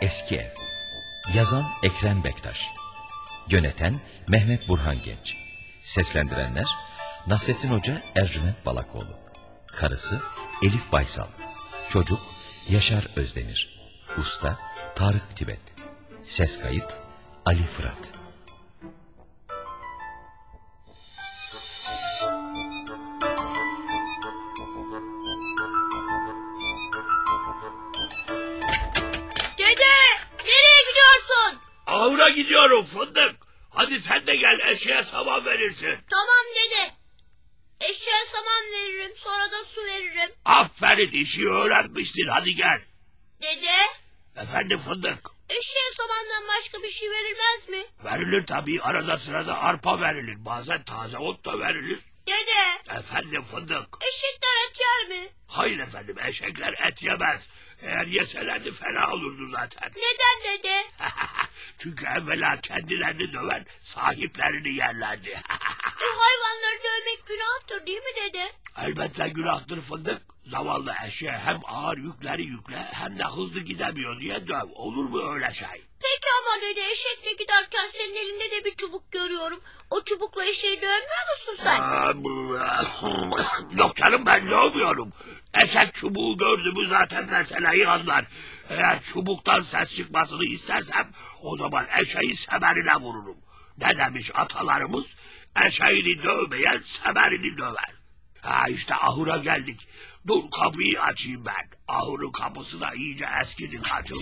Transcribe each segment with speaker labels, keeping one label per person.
Speaker 1: Eski Ev. Yazan Ekrem Bektaş. Yöneten Mehmet Burhan Genç. Seslendirenler Nasrettin Hoca Ercüment Balakoğlu. Karısı Elif Baysal. Çocuk Yaşar Özdemir. Usta Tarık Tibet. Ses kayıt Ali Fırat.
Speaker 2: Ahıra gidiyorum fındık. Hadi sen de gel, eşeğe saman verirsin.
Speaker 3: Tamam dede. Eşeğe saman veririm, sonra da su veririm.
Speaker 2: Aferin, işi öğrenmiştin, hadi gel.
Speaker 3: Dede.
Speaker 2: Efendim fındık.
Speaker 3: Eşeğe samandan başka bir şey verilmez mi?
Speaker 2: Verilir tabii, arada sırada arpa verilir. Bazen taze ot da verilir.
Speaker 3: Dede.
Speaker 2: Efendim fındık.
Speaker 3: Eşekler et yer mi?
Speaker 2: Hayır efendim, eşekler et yemez. Eğer yeselerdi fena olurdu zaten.
Speaker 3: Neden dede?
Speaker 2: Çünkü evvela kendilerini döven sahiplerini yerlerdi.
Speaker 3: Hayvanları dövmek günahtır değil mi dede?
Speaker 2: Elbette günahtır fındık. Zavallı eşeğe hem ağır yükleri yükle hem de hızlı gidemiyor diye döv. Olur mu öyle şey?
Speaker 3: Peki ama dede, eşekle giderken senin elinde de bir çubuk görüyorum. O çubukla eşeği dövmüyor musun sen?
Speaker 2: Yok canım, ben dövmüyorum. Eşek çubuğu gördü mü zaten meseleyi anlar. Eğer çubuktan ses çıkmasını istersem o zaman eşeği semerine vururum. Ne demiş atalarımız? Eşeğini dövmeyen semerini döver. Ha işte ahıra geldik. Dur kapıyı açayım ben. Ahırın kapısı da iyice eskidi, kaçıldı.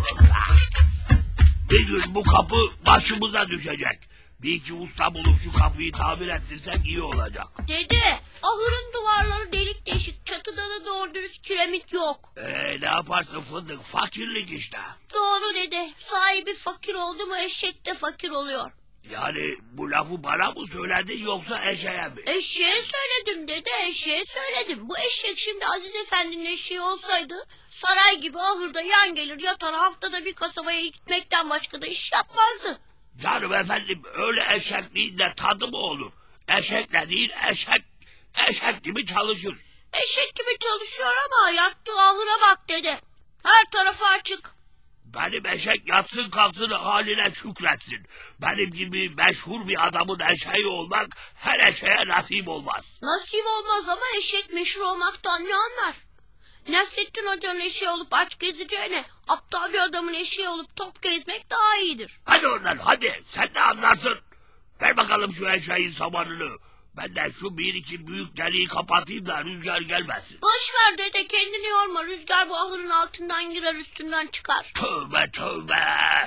Speaker 2: Bir gün bu kapı başımıza düşecek. Bir iki usta bulup şu kapıyı tamir ettirsek iyi olacak.
Speaker 3: Dede, ahırın duvarları delik deşik, çatıda da doğru dürüst kiremit yok.
Speaker 2: Ne yaparsın fındık, fakirlik işte.
Speaker 3: Doğru dede, sahibi fakir oldu mu eşek de fakir oluyor.
Speaker 2: Yani bu lafı bana mı söyledin yoksa eşeğe mi?
Speaker 3: Eşeğe söyledim dede, eşeğe söyledim. Bu eşek şimdi Aziz Efendi'nin eşeği olsaydı saray gibi ahırda yan gelir yatar, haftada bir kasabaya gitmekten başka da iş yapmazdı.
Speaker 2: Canım efendim, öyle eşekliğin de tadı mı olur? Eşekle değil, eşek gibi çalışır.
Speaker 3: Eşek gibi çalışıyor ama yattığı ahıra bak dede. Her tarafı açık.
Speaker 2: Benim eşek yatsın kalksın haline şükretsin. Benim gibi meşhur bir adamın eşeği olmak her eşeğe nasip olmaz.
Speaker 3: Nasip olmaz ama eşek meşhur olmaktan ne anlar? Nasrettin Hoca'nın eşeği olup aç gezeceğine aptal bir adamın eşeği olup top gezmek daha iyidir.
Speaker 2: Hadi oradan hadi, sen de anlarsın. Ver bakalım şu eşeğin samanını. Ben de şu bir iki büyük deliği kapatayım da rüzgar gelmesin.
Speaker 3: Boş ver dede, kendini yorma, rüzgar bu ahırın altından girer üstünden çıkar.
Speaker 2: Tövbe tövbe.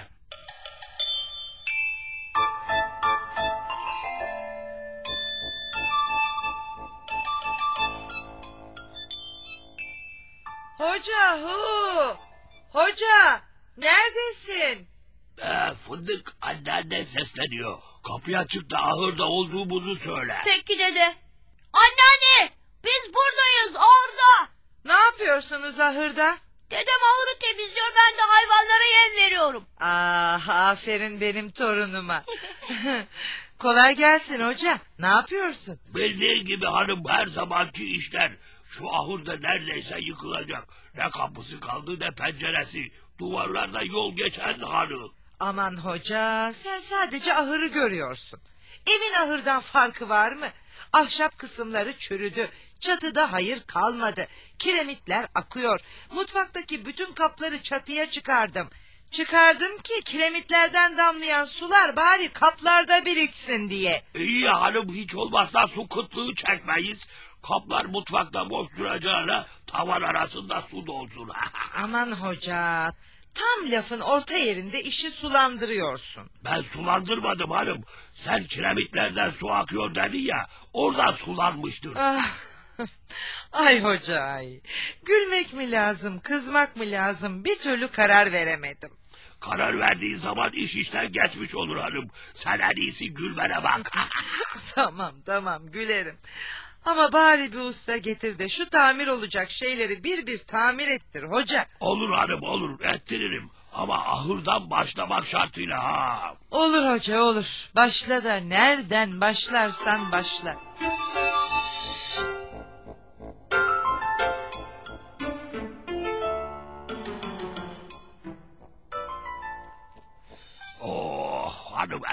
Speaker 4: Hoca Hoca neredesin?
Speaker 2: Fındık, anneannen sesleniyor. Kapıyı açık da ahırda olduğumuzu söyle.
Speaker 3: Peki dede. Anneanne, biz buradayız, orada.
Speaker 4: Ne yapıyorsunuz ahırda?
Speaker 3: Dedem ahırı temizliyor, ben de hayvanlara yem veriyorum.
Speaker 4: Ah, aferin benim torunuma. Kolay gelsin hoca. Ne yapıyorsun?
Speaker 2: Bildiğin gibi hanım, her zamanki işler. Şu ahırda neredeyse yıkılacak. Ne kapısı kaldı ne penceresi. Duvarlarda yol geçen hanı.
Speaker 4: Aman hoca, sen sadece ahırı görüyorsun. Evin ahırdan farkı var mı? Ahşap kısımları çürüdü. Çatıda hayır kalmadı. Kiremitler akıyor. Mutfaktaki bütün kapları çatıya çıkardım. Çıkardım ki kiremitlerden damlayan sular bari kaplarda biriksin diye.
Speaker 2: İyi ya hanım, hiç olmazsa su kıtlığı çekmeyiz. Kaplar mutfakta boş duracağına tavan arasında su dolsun.
Speaker 4: Aman hoca, tam lafın orta yerinde işi sulandırıyorsun.
Speaker 2: Ben sulandırmadım hanım. Sen kiremitlerden su akıyor dedin ya, oradan sulanmıştır.
Speaker 4: Ah, ay hoca ay. Gülmek mi lazım, kızmak mı lazım, bir türlü karar veremedim.
Speaker 2: Karar verdiğin zaman iş işten geçmiş olur hanım. Sen en iyisi gülmene bak.
Speaker 4: Tamam gülerim. Ama bari bir usta getir de şu tamir olacak şeyleri bir bir tamir ettir hoca.
Speaker 2: Olur hanım, olur, ettiririm. Ama ahırdan başlamak şartıyla ha.
Speaker 4: Olur hoca olur. Başla da nereden başlarsan başla.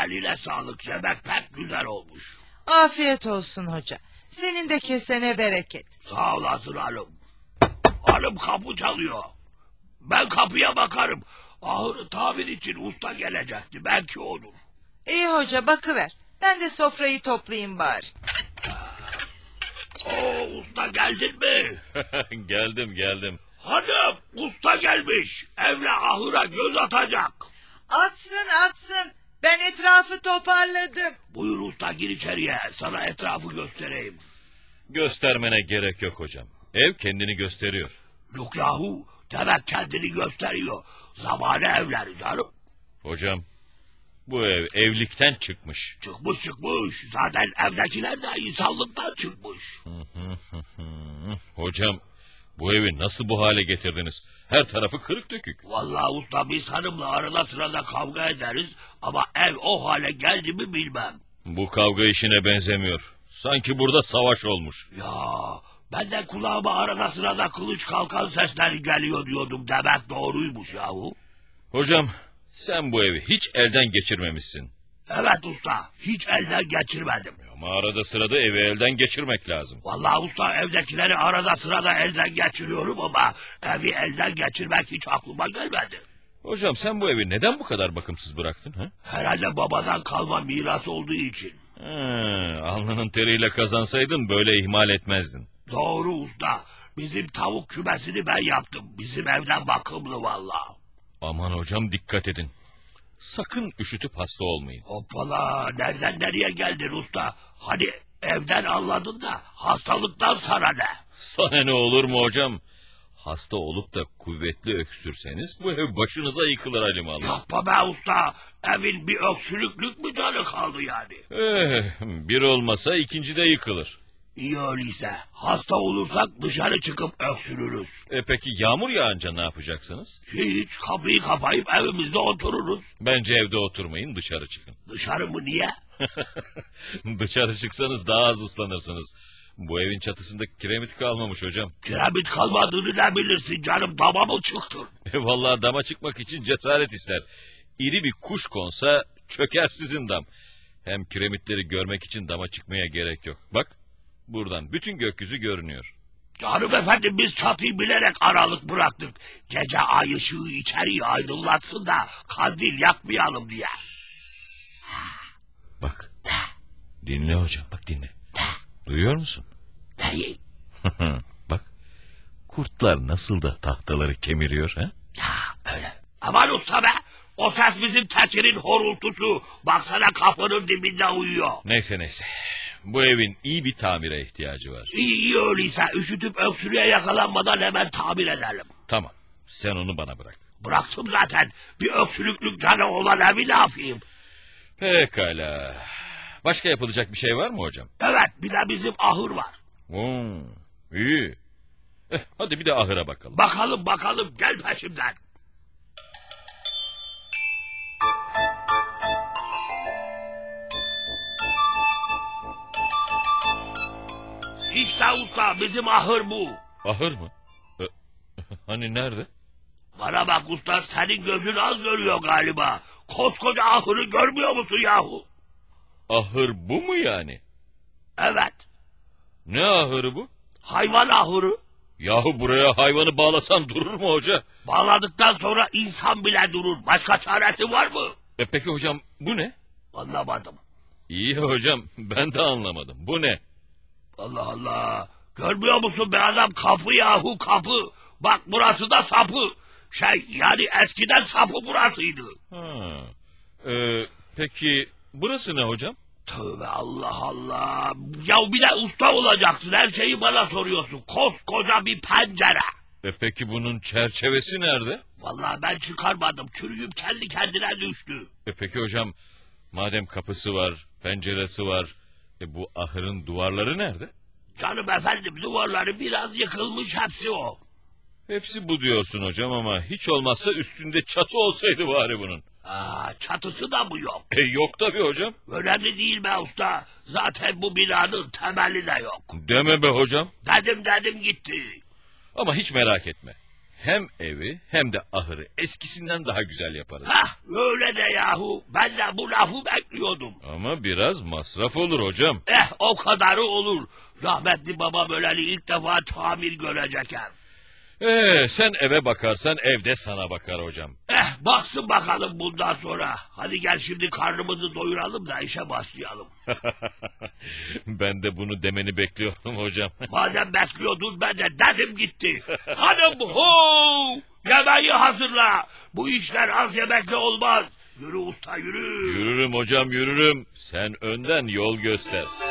Speaker 2: Eline sağlık, yemek pek güzel olmuş.
Speaker 4: Afiyet olsun hoca. Senin de kesene bereket.
Speaker 2: Sağ olasın hanım. Hanım kapı çalıyor. Ben kapıya bakarım. Ahırı tamir için usta gelecekti. Belki olur.
Speaker 4: İyi hoca, bakıver. Ben de sofrayı toplayayım bari.
Speaker 2: Usta geldin mi?
Speaker 1: Geldim.
Speaker 2: Hanım, usta gelmiş. Evle ahıra göz atacak.
Speaker 4: Atsın. Ben etrafı toparladım.
Speaker 2: Buyur usta, gir içeriye. Sana etrafı göstereyim.
Speaker 1: Göstermene gerek yok hocam. Ev kendini gösteriyor.
Speaker 2: Yok yahu, demek kendini gösteriyor. Zamanı evleri canım.
Speaker 1: Hocam, bu ev evlilikten çıkmış.
Speaker 2: Çıkmış. Zaten evdekiler de insanlıktan çıkmış.
Speaker 1: Hocam, bu evi nasıl bu hale getirdiniz? Her tarafı kırık dökük.
Speaker 2: Vallahi usta, biz hanımla arada sırada kavga ederiz. Ama ev o hale geldi mi bilmem.
Speaker 1: Bu kavga işine benzemiyor. Sanki burada savaş olmuş.
Speaker 2: Ya ben de kulağıma arada sırada kılıç kalkan sesleri geliyor diyordum. Demek doğruymuş yahu.
Speaker 1: Hocam, sen bu evi hiç elden geçirmemişsin.
Speaker 2: Evet usta, hiç elden geçirmedim.
Speaker 1: Ama arada sırada evi elden geçirmek lazım.
Speaker 2: Vallahi usta, evdekileri arada sırada elden geçiriyorum ama evi elden geçirmek hiç aklıma gelmedi.
Speaker 1: Hocam, sen bu evi neden bu kadar bakımsız bıraktın? Ha?
Speaker 2: Herhalde babadan kalma miras olduğu için.
Speaker 1: Alnının teriyle kazansaydın böyle ihmal etmezdin.
Speaker 2: Doğru usta, bizim tavuk kümesini ben yaptım. Bizim evden bakımlı vallahi.
Speaker 1: Aman hocam, dikkat edin. Sakın üşütüp hasta olmayın.
Speaker 2: Hoppala, nereden nereye geldin usta? Hani evden anladın da hastalıktan sana ne?
Speaker 1: Sana ne olur mu hocam? Hasta olup da kuvvetli öksürseniz bu ev başınıza yıkılır alimallah.
Speaker 2: Yapma be usta, evin bir öksürüklük mü canı kaldı yani?
Speaker 1: Bir olmasa ikinci de yıkılır.
Speaker 2: İyi öyleyse, hasta olursak dışarı çıkıp öksürürüz.
Speaker 1: Peki yağmur yağınca ne yapacaksınız?
Speaker 2: Hiç, kapıyı kapayıp evimizde otururuz.
Speaker 1: Bence evde oturmayın, dışarı çıkın.
Speaker 2: Dışarı mı, niye?
Speaker 1: Dışarı çıksanız daha az ıslanırsınız. Bu evin çatısında kiremit kalmamış hocam.
Speaker 2: Kiremit kalmadığını ne bilirsin canım, dama mı çıktın?
Speaker 1: Vallahi dama çıkmak için cesaret ister. İri bir kuş konsa çöker sizin dam. Hem kiremitleri görmek için dama çıkmaya gerek yok. Bak, buradan bütün gökyüzü görünüyor.
Speaker 2: Canım efendim, biz çatıyı bilerek aralık bıraktık. Gece ay ışığı içeriği aydınlatsın da kandil yakmayalım diye.
Speaker 1: Bak, dinle hocam, bak dinle. Duyuyor musun?
Speaker 2: Neyi?
Speaker 1: Bak, kurtlar nasıl da tahtaları kemiriyor ha?
Speaker 2: Ya öyle. Aman usta be, o ses bizim Tekin'in horultusu. Baksana, kapının dibinde uyuyor.
Speaker 1: Neyse. Bu evin iyi bir tamire ihtiyacı var.
Speaker 2: İyi öyleyse, üşütüp öksürüğe yakalanmadan hemen tamir edelim.
Speaker 1: Tamam, sen onu bana bırak.
Speaker 2: Bıraktım zaten. Bir öksürüklük canı olan evi ne yapayım?
Speaker 1: Pekala. Başka yapılacak bir şey var mı hocam?
Speaker 2: Evet, bir de bizim ahır var.
Speaker 1: İyi. Hadi bir de ahıra bakalım.
Speaker 2: Bakalım, gel peşimden. İşte usta, bizim ahır bu.
Speaker 1: Ahır mı? Hani nerede?
Speaker 2: Bana bak usta, senin gözün az görüyor galiba. Koskoca ahırı görmüyor musun yahu?
Speaker 1: Ahır bu mu yani?
Speaker 2: Evet,
Speaker 1: Ne ahırı bu?
Speaker 2: hayvan ahırı.
Speaker 1: Yahu buraya hayvanı bağlasan durur mu hoca?
Speaker 2: Bağladıktan sonra insan bile durur. Başka çaresi var mı?
Speaker 1: Peki hocam, bu ne?
Speaker 2: Anlamadım.
Speaker 1: İyi hocam, ben de anlamadım. Bu ne?
Speaker 2: Allah Allah. Görmüyor musun be adam, kapı yahu, kapı. Bak, burası da sapı. Yani eskiden sapı burasıydı.
Speaker 1: Peki burası ne hocam?
Speaker 2: Tövbe, Allah Allah. Ya bir de usta olacaksın, her şeyi bana soruyorsun. Koskoca bir pencere.
Speaker 1: Peki bunun çerçevesi nerede?
Speaker 2: Vallahi ben çıkarmadım, çürüyüp kendi kendine düştü.
Speaker 1: Peki hocam, madem kapısı var, penceresi var, bu ahırın duvarları nerede?
Speaker 2: Canım efendim, duvarları biraz yıkılmış, hepsi o.
Speaker 1: Hepsi bu diyorsun hocam ama hiç olmazsa üstünde çatı olsaydı bari bunun.
Speaker 2: Çatısı da mı yok?
Speaker 1: Yok tabii hocam.
Speaker 2: Önemli değil be usta. Zaten bu binanın temeli de yok.
Speaker 1: Deme be hocam.
Speaker 2: Dedim gitti.
Speaker 1: Ama hiç merak etme. hem evi hem de ahırı eskisinden daha güzel yaparız.
Speaker 2: Hah, öyle de yahu. Ben de bu lafı bekliyordum.
Speaker 1: Ama biraz masraf olur hocam.
Speaker 2: O kadarı olur. Rahmetli babam öleli ilk defa tamir görecek ev.
Speaker 1: Sen eve bakarsan ev de sana bakar hocam.
Speaker 2: Baksın bakalım bundan sonra. Hadi gel şimdi karnımızı doyuralım da işe başlayalım.
Speaker 1: Ben de bunu demeni bekliyordum hocam.
Speaker 2: Madem bekliyordun ben de dedim gitti. Hanım ho! Yemeği hazırla. Bu işler az yemekle olmaz. Yürü usta yürü.
Speaker 1: Yürürüm hocam yürürüm. Sen önden yol göster.